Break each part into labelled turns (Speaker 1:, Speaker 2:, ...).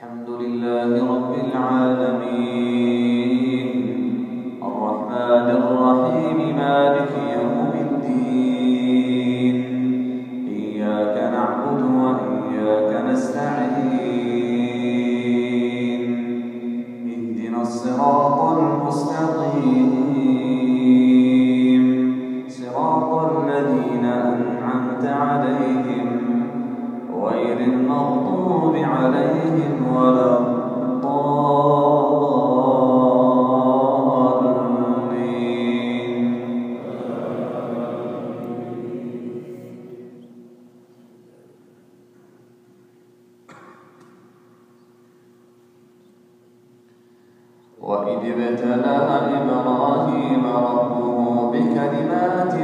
Speaker 1: الحمد لله رب العالمين الرحمن الرحيم مالك يوم الدين إياك نعبد وإياك نستعين اهدنا الصراط المستقيم صراط الذين أنعمت عليهم غير المغضوب عليهم ولا الضالين. وإذ ابتلى إبراهيم ربه بكلمات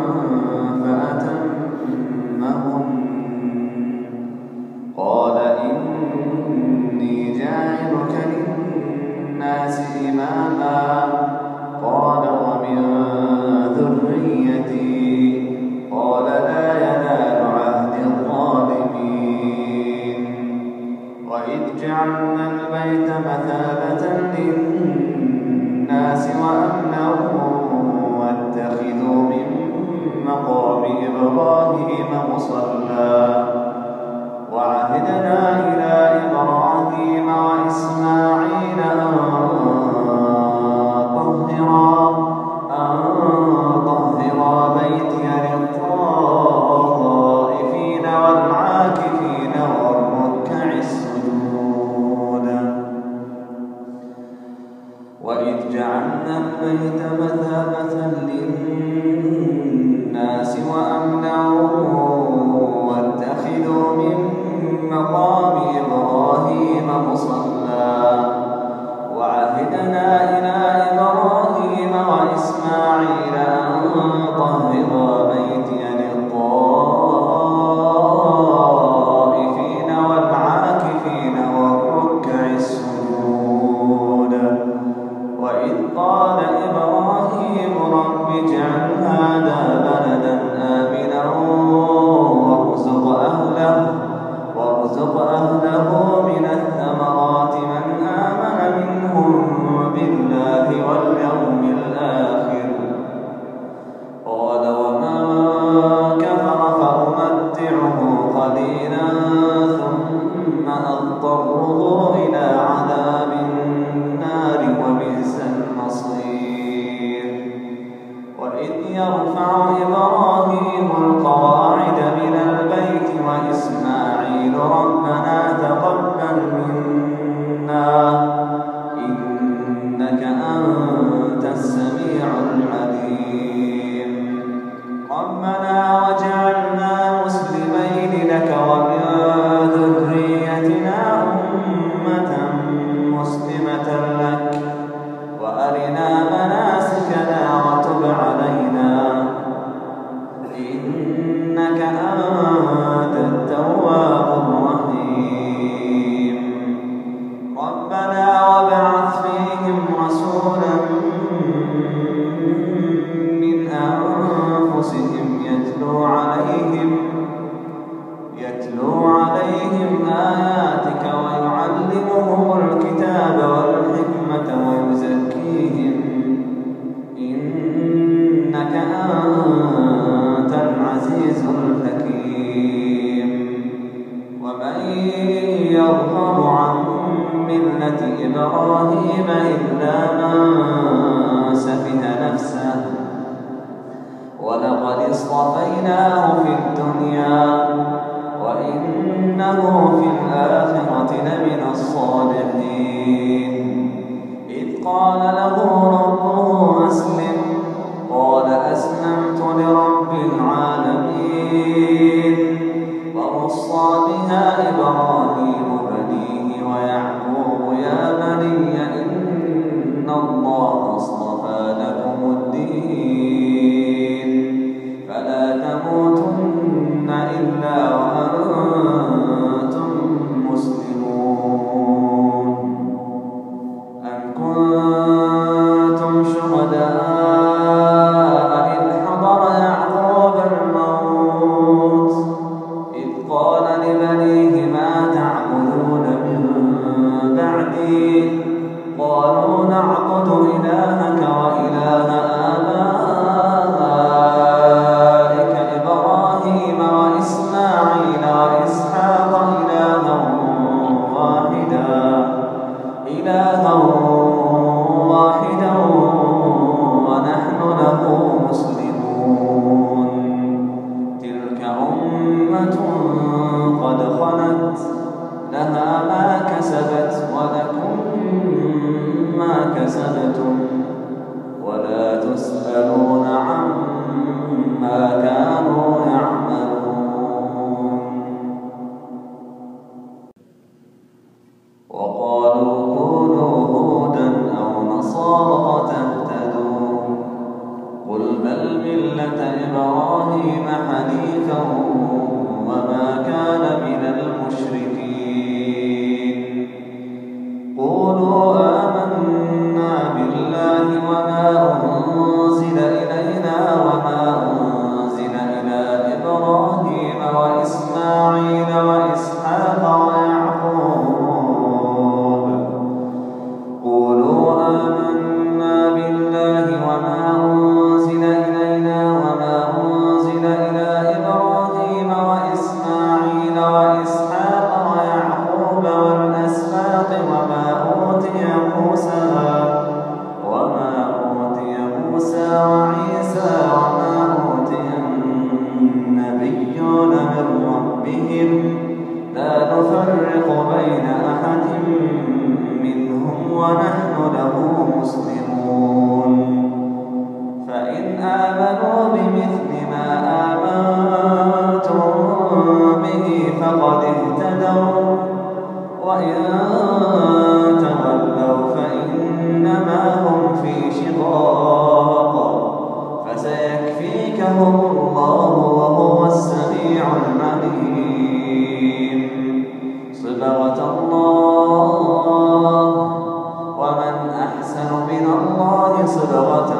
Speaker 1: فأتمهن قال إني جاعلك للناس إماما قال ومن ذريتي قال لا ينال عهد الظالمين. وإذ جعلنا البيت مثابة للناس وأمنا واتخذوا من مقام إبراهيم مصلى وعهدنا إلى إبراهيم وإسماعيل أن طهرا بيتي للطائفين والعاكفين والركع السجود. وإذ جعلنا البيت مثابة للناس وأمنا واتخذوا من مقام إبراهيم مصلى وعهدنا إلى إبراهيم وإسماعيل أن طهرا بيتي للطائفين والعاكفين والركع السجود. وإذ قال إبراهيم رب اجعل هذا بلدا آمنا وارزق أهله من الثمرات من آمن منهم بالله واليوم الآخر قال ومن كفر فأمتعه قليلا ثم أضطره إلى عذاب النار وبئس المصير. وإذ يرفع إبراهيم القواعد من البيت وإسماعيل ربنا تقبل منا إنك أنت السميع العليم. ربنا واجعلنا مسلمين لك ومن ذريتنا أمة مسلمة لك وأرنا مناسكنا وتب علينا إنك أنت التواب الرحيم. ربنا وابعث فيهم رسولا من أنفسهم يتلو عليهم آياتك ويعلمهم الكتاب والحكمة ويزكيهم إنك أنت العزيز الحكيم. ومن يرغب عن ملة إبراهيم إلا من سفه نفسه ولقد اصطفيناه في الدنيا وإنه في الآخرة لمن الصالحين. إذ قال له ربه أسلم قال أسلمت لرب العالمين. ووصى بها إبراهيم بنيه ويعقوب يا بني إن الله اصطفى لكم الدين فلا تموتن إلا وأنتم مسلمون. أم كنتم شهداء إذ حضر يعقوب الموت إذ قال لبنيه ما تعبدون من لها ما كسبت ولكم ما كسبتم ولا تسألون عما كانوا يعملون. وقالوا كونوا هودا أو نصارى تهتدوا قل بل ملة إبراهيم حنيفا وما كان من المشركين. قولوا آمنا بالله وما أنزل إلينا وما أنزل إلى إبراهيم وإسماعيل وإسحاق ويعقوب. قولوا آمنا بالله وما أنزل إلينا وما أنزل إلى إبراهيم وإسماعيل وإسحاق ويعقوب والأسباط وما أوتي موسى وعيسى وما أوتي النبيون من ربهم لا نفرق بين أحد منهم ونحن له مسلمون. فإن آمنوا بمثل ما آمنتم به فقد اهتدوا وإن تولوا فإنما هم في شقاق فسيكفيكهم الله وهو السميع العليم. صبغة الله ومن أحسن من الله صبغة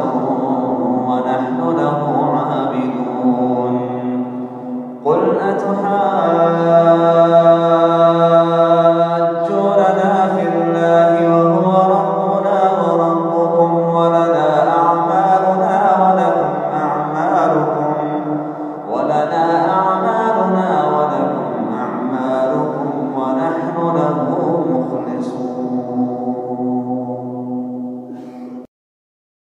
Speaker 1: ونحن له عابدون. قل أتحاجون